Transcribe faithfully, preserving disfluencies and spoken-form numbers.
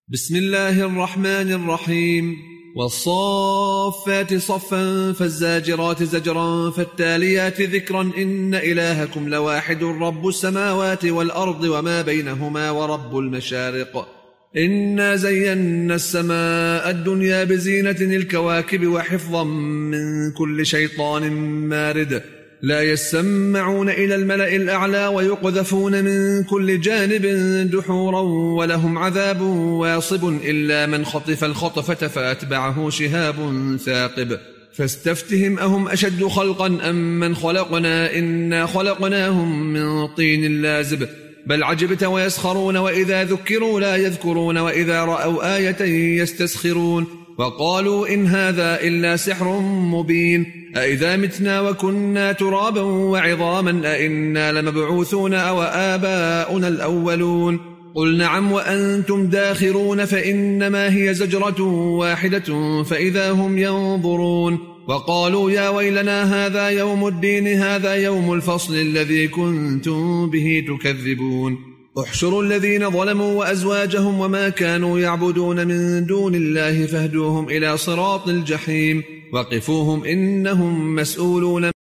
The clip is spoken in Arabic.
بسم الله الرحمن الرحيم. والصافات صفا فالزاجرات زجرا فالتاليات ذكرا إن إلهكم لواحد رب السماوات والأرض وما بينهما ورب المشارق. إنا زينا السماء الدنيا بزينة الكواكب وحفظا من كل شيطان مارد لا يسمعون إلى الملأ الأعلى ويقذفون من كل جانب دحورا ولهم عذاب واصب إلا من خطف الخطفة فأتبعه شهاب ثاقب. فاستفتهم أهم أشد خلقا أم من خلقنا إنا خلقناهم من طين لازب بل عجبت ويسخرون وإذا ذكروا لا يذكرون وإذا رأوا آية يستسخرون وقالوا إن هذا إلا سحر مبين أإذا متنا وكنا ترابا وعظاما أإنا لمبعوثون أو آباؤنا الأولون قل نعم وأنتم داخرون فإنما هي زجرة واحدة فإذا هم ينظرون وقالوا يا ويلنا هذا يوم الدين هذا يوم الفصل الذي كنتم به تكذبون. احشروا الذين ظلموا وأزواجهم وما كانوا يعبدون من دون الله فاهدوهم إلى صراط الجحيم وقفوهم إنهم مسؤولون.